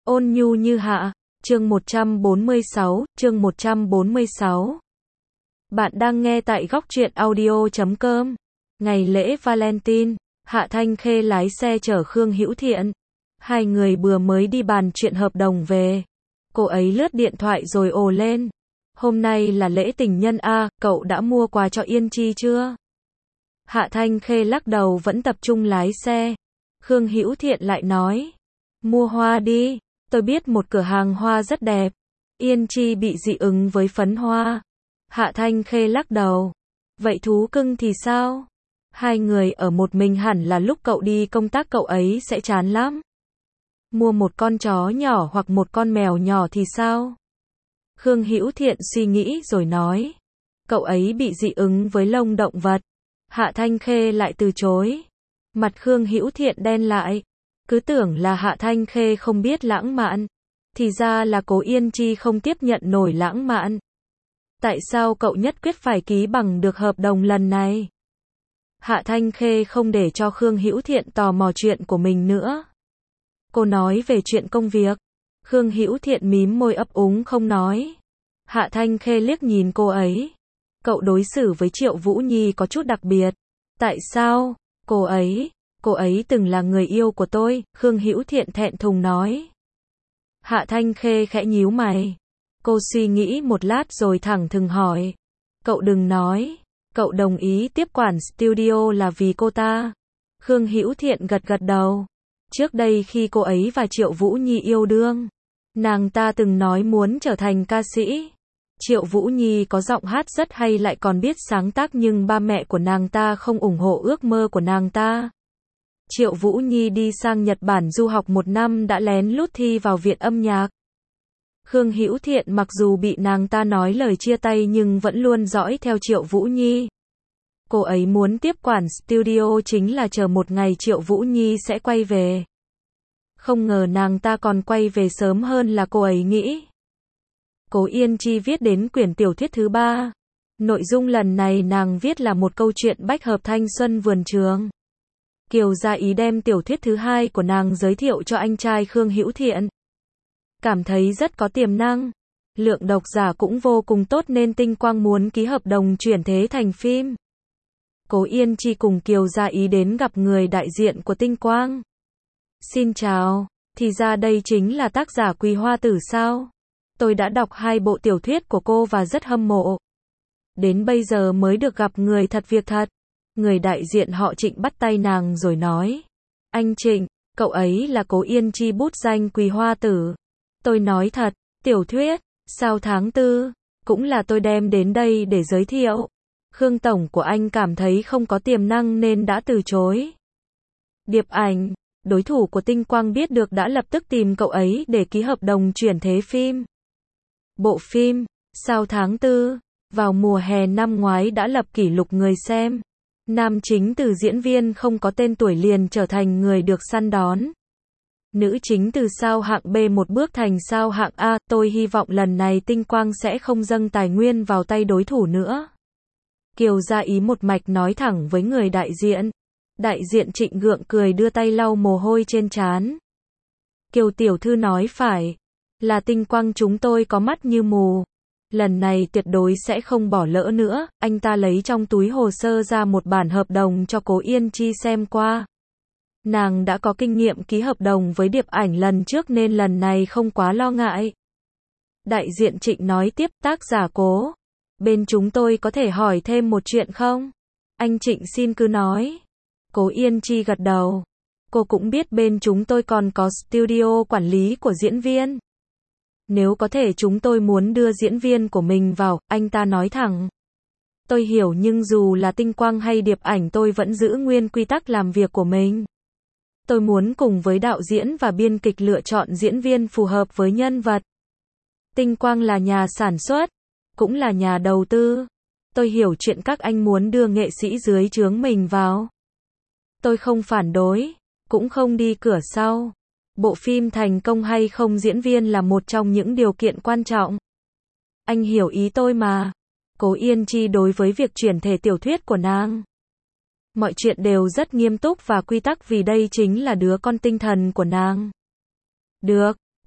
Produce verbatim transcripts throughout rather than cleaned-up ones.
Ôn nhu như hạ, chương một trăm bốn mươi sáu, chương một trăm bốn mươi sáu. Bạn đang nghe tại góc truyện audio chấm com. Ngày lễ Valentine, Hạ Thanh Khê lái xe chở Khương Hữu Thiện. Hai người vừa mới đi bàn chuyện hợp đồng về. Cô ấy lướt điện thoại rồi ồ lên. Hôm nay là lễ tình nhân a, cậu đã mua quà cho Yên Chi chưa? Hạ Thanh Khê lắc đầu vẫn tập trung lái xe. Khương Hữu Thiện lại nói. Mua hoa đi, tôi biết một cửa hàng hoa rất đẹp. Yên Chi bị dị ứng với phấn hoa. Hạ Thanh Khê lắc đầu. Vậy thú cưng thì sao? Hai người ở một mình hẳn là lúc cậu đi công tác cậu ấy sẽ chán lắm. Mua một con chó nhỏ hoặc một con mèo nhỏ thì sao? Khương Hữu Thiện suy nghĩ rồi nói. Cậu ấy bị dị ứng với lông động vật. Hạ Thanh Khê lại từ chối. Mặt Khương Hữu Thiện đen lại. Cứ tưởng là Hạ Thanh Khê không biết lãng mạn. Thì ra là Cố Yên Chi không tiếp nhận nổi lãng mạn. Tại sao cậu nhất quyết phải ký bằng được hợp đồng lần này? Hạ Thanh Khê không để cho Khương Hữu Thiện tò mò chuyện của mình nữa. Cô nói về chuyện công việc. Khương Hữu Thiện mím môi ấp úng không nói. Hạ Thanh Khê liếc nhìn cô ấy. Cậu đối xử với Triệu Vũ Nhi có chút đặc biệt. Tại sao? Cô ấy, cô ấy từng là người yêu của tôi, Khương Hữu Thiện thẹn thùng nói. Hạ Thanh Khê khẽ nhíu mày. Cô suy nghĩ một lát rồi thẳng thừng hỏi. Cậu đừng nói, cậu đồng ý tiếp quản studio là vì cô ta. Khương Hữu Thiện gật gật đầu. Trước đây khi cô ấy và Triệu Vũ Nhi yêu đương, nàng ta từng nói muốn trở thành ca sĩ. Triệu Vũ Nhi có giọng hát rất hay lại còn biết sáng tác nhưng ba mẹ của nàng ta không ủng hộ ước mơ của nàng ta. Triệu Vũ Nhi đi sang Nhật Bản du học một năm đã lén lút thi vào viện âm nhạc. Khương Hữu Thiện mặc dù bị nàng ta nói lời chia tay nhưng vẫn luôn dõi theo Triệu Vũ Nhi. Cô ấy muốn tiếp quản studio chính là chờ một ngày Triệu Vũ Nhi sẽ quay về. Không ngờ nàng ta còn quay về sớm hơn là cô ấy nghĩ. Cố Yên Chi viết đến quyển tiểu thuyết thứ ba. Nội dung lần này nàng viết là một câu chuyện bách hợp thanh xuân vườn trường. Kiều Gia Ý đem tiểu thuyết thứ hai của nàng giới thiệu cho anh trai Khương Hữu Thiện. Cảm thấy rất có tiềm năng. Lượng độc giả cũng vô cùng tốt nên Tinh Quang muốn ký hợp đồng chuyển thế thành phim. Cố Yên Chi cùng Kiều Gia Ý đến gặp người đại diện của Tinh Quang. Xin chào, thì ra đây chính là tác giả Quỳ Hoa Tử sao? Tôi đã đọc hai bộ tiểu thuyết của cô và rất hâm mộ. Đến bây giờ mới được gặp người thật việc thật. Người đại diện họ Trịnh bắt tay nàng rồi nói. Anh Trịnh, cậu ấy là Cố Yên Chi bút danh Quỳ Hoa Tử. Tôi nói thật, tiểu thuyết, sao tháng tư, cũng là tôi đem đến đây để giới thiệu. Khương Tổng của anh cảm thấy không có tiềm năng nên đã từ chối. Điệp Ảnh, đối thủ của Tinh Quang biết được đã lập tức tìm cậu ấy để ký hợp đồng chuyển thế phim. Bộ phim, sao tháng tư, vào mùa hè năm ngoái đã lập kỷ lục người xem. Nam chính từ diễn viên không có tên tuổi liền trở thành người được săn đón. Nữ chính từ sao hạng B một bước thành sao hạng A, tôi hy vọng lần này Tinh Quang sẽ không dâng tài nguyên vào tay đối thủ nữa. Kiều Gia Ý một mạch nói thẳng với người đại diện. Đại diện Trịnh gượng cười đưa tay lau mồ hôi trên trán. Kiều tiểu thư nói phải, là Tinh Quang chúng tôi có mắt như mù. Lần này tuyệt đối sẽ không bỏ lỡ nữa. Anh ta lấy trong túi hồ sơ ra một bản hợp đồng cho Cố Yên Chi xem qua. Nàng đã có kinh nghiệm ký hợp đồng với Điệp Ảnh lần trước nên lần này không quá lo ngại. Đại diện Trịnh nói tiếp, tác giả Cố, bên chúng tôi có thể hỏi thêm một chuyện không? Anh Trịnh xin cứ nói. Cố Yên Chi gật đầu. Cô cũng biết bên chúng tôi còn có studio quản lý của diễn viên. Nếu có thể chúng tôi muốn đưa diễn viên của mình vào, anh ta nói thẳng. Tôi hiểu nhưng dù là Tinh Quang hay Điệp Ảnh tôi vẫn giữ nguyên quy tắc làm việc của mình. Tôi muốn cùng với đạo diễn và biên kịch lựa chọn diễn viên phù hợp với nhân vật. Tinh Quang là nhà sản xuất, cũng là nhà đầu tư. Tôi hiểu chuyện các anh muốn đưa nghệ sĩ dưới trướng mình vào. Tôi không phản đối, cũng không đi cửa sau. Bộ phim thành công hay không diễn viên là một trong những điều kiện quan trọng. Anh hiểu ý tôi mà. Cố Yên Chi đối với việc chuyển thể tiểu thuyết của nàng. Mọi chuyện đều rất nghiêm túc và quy tắc vì đây chính là đứa con tinh thần của nàng. Được,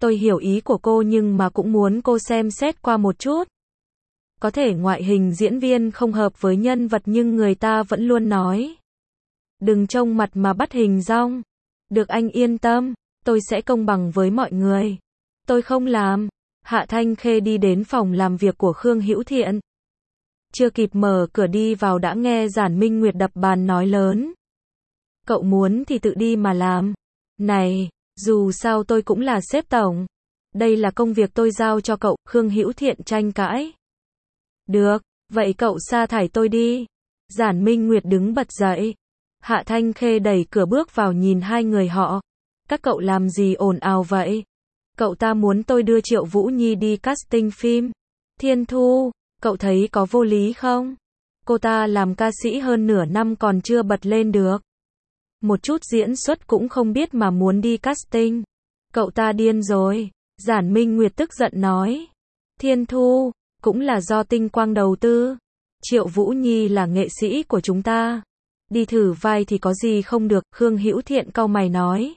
Tôi hiểu ý của cô nhưng mà cũng muốn cô xem xét qua một chút. Có thể ngoại hình diễn viên không hợp với nhân vật nhưng người ta vẫn luôn nói. Đừng trông mặt mà bắt hình dong. Được anh yên tâm, tôi sẽ công bằng với mọi người. Tôi không làm. Hạ Thanh Khê đi đến phòng làm việc của Khương Hữu Thiện. Chưa kịp mở cửa đi vào đã nghe Giản Minh Nguyệt đập bàn nói lớn. Cậu muốn thì tự đi mà làm. Này, dù sao tôi cũng là sếp tổng. Đây là công việc tôi giao cho cậu, Khương Hữu Thiện tranh cãi. Được, vậy cậu sa thải tôi đi. Giản Minh Nguyệt đứng bật dậy. Hạ Thanh Khê đẩy cửa bước vào nhìn hai người họ. Các cậu làm gì ồn ào vậy? Cậu ta muốn tôi đưa Triệu Vũ Nhi đi casting phim. Thiên Thu, cậu thấy có vô lý không? Cô ta làm ca sĩ hơn nửa năm còn chưa bật lên được. Một chút diễn xuất cũng không biết mà muốn đi casting. Cậu ta điên rồi. Giản Minh Nguyệt tức giận nói. Thiên Thu, cũng là do Tinh Quang đầu tư. Triệu Vũ Nhi là nghệ sĩ của chúng ta. Đi thử vai thì có gì không được, Khương Hữu Thiện cau mày nói.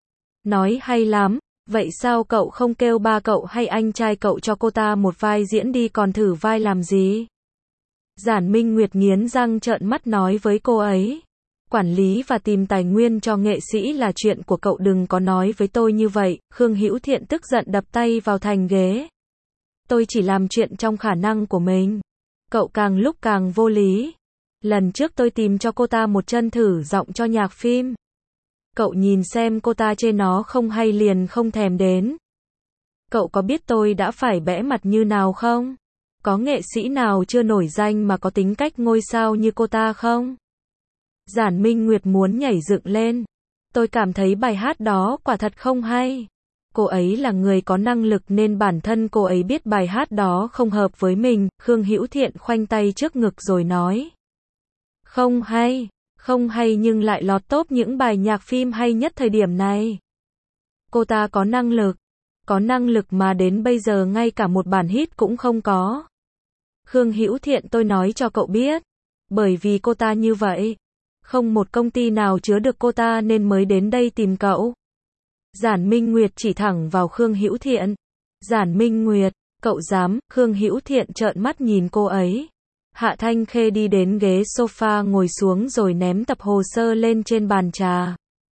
Nói hay lắm, vậy sao cậu không kêu ba cậu hay anh trai cậu cho cô ta một vai diễn đi còn thử vai làm gì? Giản Minh Nguyệt nghiến răng trợn mắt nói với cô ấy. Quản lý và tìm tài nguyên cho nghệ sĩ là chuyện của cậu, đừng có nói với tôi như vậy. Khương Hữu Thiện tức giận đập tay vào thành ghế. Tôi chỉ làm chuyện trong khả năng của mình. Cậu càng lúc càng vô lý. Lần trước tôi tìm cho cô ta một chân thử giọng cho nhạc phim. Cậu nhìn xem cô ta chê nó không hay liền không thèm đến. Cậu có biết tôi đã phải bẽ mặt như nào không? Có nghệ sĩ nào chưa nổi danh mà có tính cách ngôi sao như cô ta không? Giản Minh Nguyệt muốn nhảy dựng lên. Tôi cảm thấy bài hát đó quả thật không hay. Cô ấy là người có năng lực nên bản thân cô ấy biết bài hát đó không hợp với mình. Khương Hữu Thiện khoanh tay trước ngực rồi nói. Không hay, không hay nhưng lại lọt top những bài nhạc phim hay nhất thời điểm này. Cô ta có năng lực, có năng lực mà đến bây giờ ngay cả một bản hit cũng không có. Khương Hữu Thiện, tôi nói cho cậu biết, bởi vì cô ta như vậy, không một công ty nào chứa được cô ta nên mới đến đây tìm cậu. Giản Minh Nguyệt chỉ thẳng vào Khương Hữu Thiện. Giản Minh Nguyệt, cậu dám? Khương Hữu Thiện trợn mắt nhìn cô ấy. Hạ Thanh Khê đi đến ghế sofa ngồi xuống rồi ném tập hồ sơ lên trên bàn trà.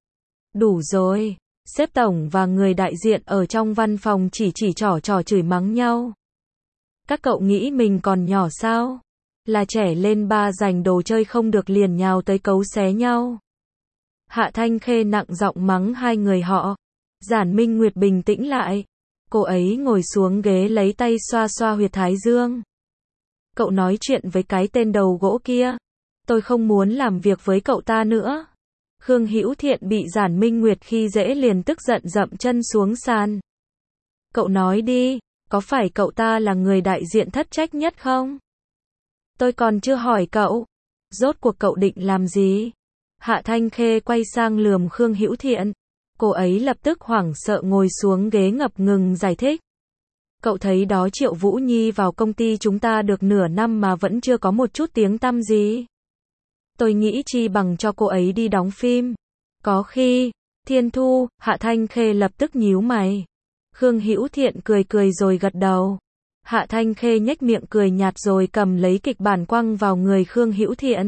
Đủ rồi, sếp tổng và người đại diện ở trong văn phòng chỉ chỉ trỏ trỏ chửi mắng nhau. Các cậu nghĩ mình còn nhỏ sao? Là trẻ lên ba giành đồ chơi không được liền nhào tới cấu xé nhau. Hạ Thanh Khê nặng giọng mắng hai người họ. Giản Minh Nguyệt bình tĩnh lại. Cô ấy ngồi xuống ghế lấy tay xoa xoa huyệt thái dương. Cậu nói chuyện với cái tên đầu gỗ kia. Tôi không muốn làm việc với cậu ta nữa. Khương Hữu Thiện bị Giản Minh Nguyệt khi dễ liền tức giận dậm chân xuống sàn. Cậu nói đi, có phải cậu ta là người đại diện thất trách nhất không? Tôi còn chưa hỏi cậu. Rốt cuộc cậu định làm gì? Hạ Thanh Khê quay sang lườm Khương Hữu Thiện. Cô ấy lập tức hoảng sợ ngồi xuống ghế ngập ngừng giải thích. Cậu thấy đó, Triệu Vũ Nhi vào công ty chúng ta được nửa năm mà vẫn chưa có một chút tiếng tăm gì. Tôi nghĩ chi bằng cho cô ấy đi đóng phim. Có khi, Thiên Thu, Hạ Thanh Khê lập tức nhíu mày. Khương Hữu Thiện cười cười rồi gật đầu. Hạ Thanh Khê nhếch miệng cười nhạt rồi cầm lấy kịch bản quăng vào người Khương Hữu Thiện.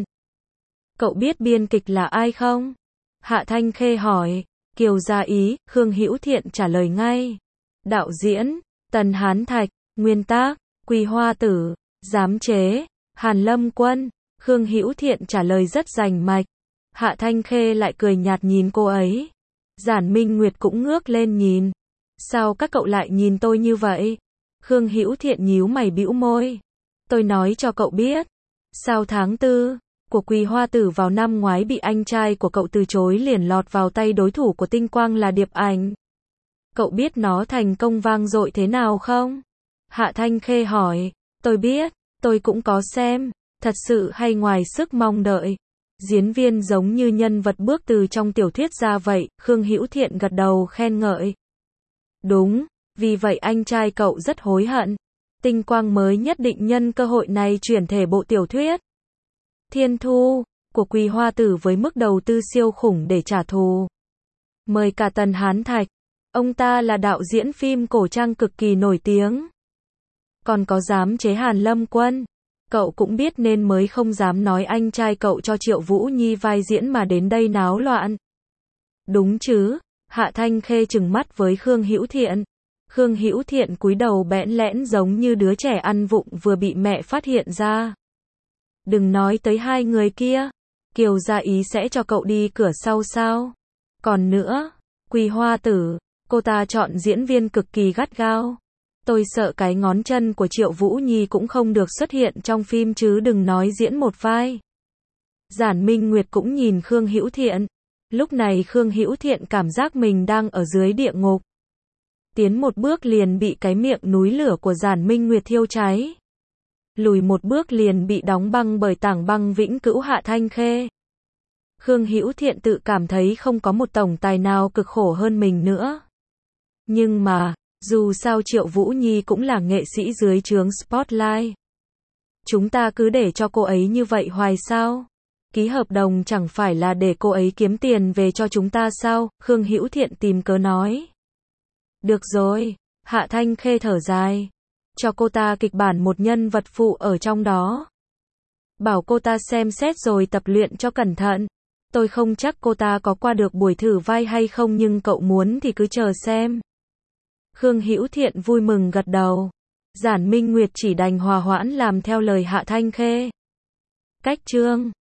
Cậu biết biên kịch là ai không? Hạ Thanh Khê hỏi. Kiều Gia Ý, Khương Hữu Thiện trả lời ngay. Đạo diễn, Tần Hán Thạch, nguyên tác, Quỳ Hoa Tử, giám chế, Hàn Lâm Quân. Khương Hữu Thiện trả lời rất rành mạch. Hạ Thanh Khê lại cười nhạt nhìn cô ấy. Giản Minh Nguyệt cũng ngước lên nhìn. Sao các cậu lại nhìn tôi như vậy? Khương Hữu Thiện nhíu mày bĩu môi. Tôi nói cho cậu biết. Sao tháng tư của Quỳ Hoa Tử vào năm ngoái bị anh trai của cậu từ chối liền lọt vào tay đối thủ của Tinh Quang là Điệp Ảnh. Cậu biết nó thành công vang dội thế nào không? Hạ Thanh Khê hỏi. Tôi biết, tôi cũng có xem. Thật sự hay ngoài sức mong đợi. Diễn viên giống như nhân vật bước từ trong tiểu thuyết ra vậy. Khương Hữu Thiện gật đầu khen ngợi. Đúng, vì vậy anh trai cậu rất hối hận. Tinh Quang mới nhất định nhân cơ hội này chuyển thể bộ tiểu thuyết Thiên Thu của Quỳ Hoa Tử với mức đầu tư siêu khủng để trả thù. Mời cả Tần Hán Thạch. Ông ta là đạo diễn phim cổ trang cực kỳ nổi tiếng. Còn có giám chế Hàn Lâm Quân. Cậu cũng biết nên mới không dám nói anh trai cậu cho Triệu Vũ Nhi vai diễn mà đến đây náo loạn. Đúng chứ? Hạ Thanh Khê trừng mắt với Khương Hữu Thiện. Khương Hữu Thiện cúi đầu bẽn lẽn giống như đứa trẻ ăn vụng vừa bị mẹ phát hiện ra. Đừng nói tới hai người kia. Kiều Gia Ý sẽ cho cậu đi cửa sau sao? Còn nữa, Quỳ Hoa Tử, cô ta chọn diễn viên cực kỳ gắt gao. Tôi sợ cái ngón chân của Triệu Vũ Nhi cũng không được xuất hiện trong phim chứ đừng nói diễn một vai. Giản Minh Nguyệt cũng nhìn Khương Hữu Thiện. Lúc này Khương Hữu Thiện cảm giác mình đang ở dưới địa ngục. Tiến một bước liền bị cái miệng núi lửa của Giản Minh Nguyệt thiêu cháy. Lùi một bước liền bị đóng băng bởi tảng băng vĩnh cửu Hạ Thanh Khê. Khương Hữu Thiện tự cảm thấy không có một tổng tài nào cực khổ hơn mình nữa. Nhưng mà, dù sao Triệu Vũ Nhi cũng là nghệ sĩ dưới trướng Spotlight. Chúng ta cứ để cho cô ấy như vậy hoài sao? Ký hợp đồng chẳng phải là để cô ấy kiếm tiền về cho chúng ta sao? Khương Hữu Thiện tìm cớ nói. Được rồi, Hạ Thanh Khê thở dài. Cho cô ta kịch bản một nhân vật phụ ở trong đó. Bảo cô ta xem xét rồi tập luyện cho cẩn thận. Tôi không chắc cô ta có qua được buổi thử vai hay không nhưng cậu muốn thì cứ chờ xem. Khương Hữu Thiện vui mừng gật đầu. Giản Minh Nguyệt chỉ đành hòa hoãn làm theo lời Hạ Thanh Khê. Cách chương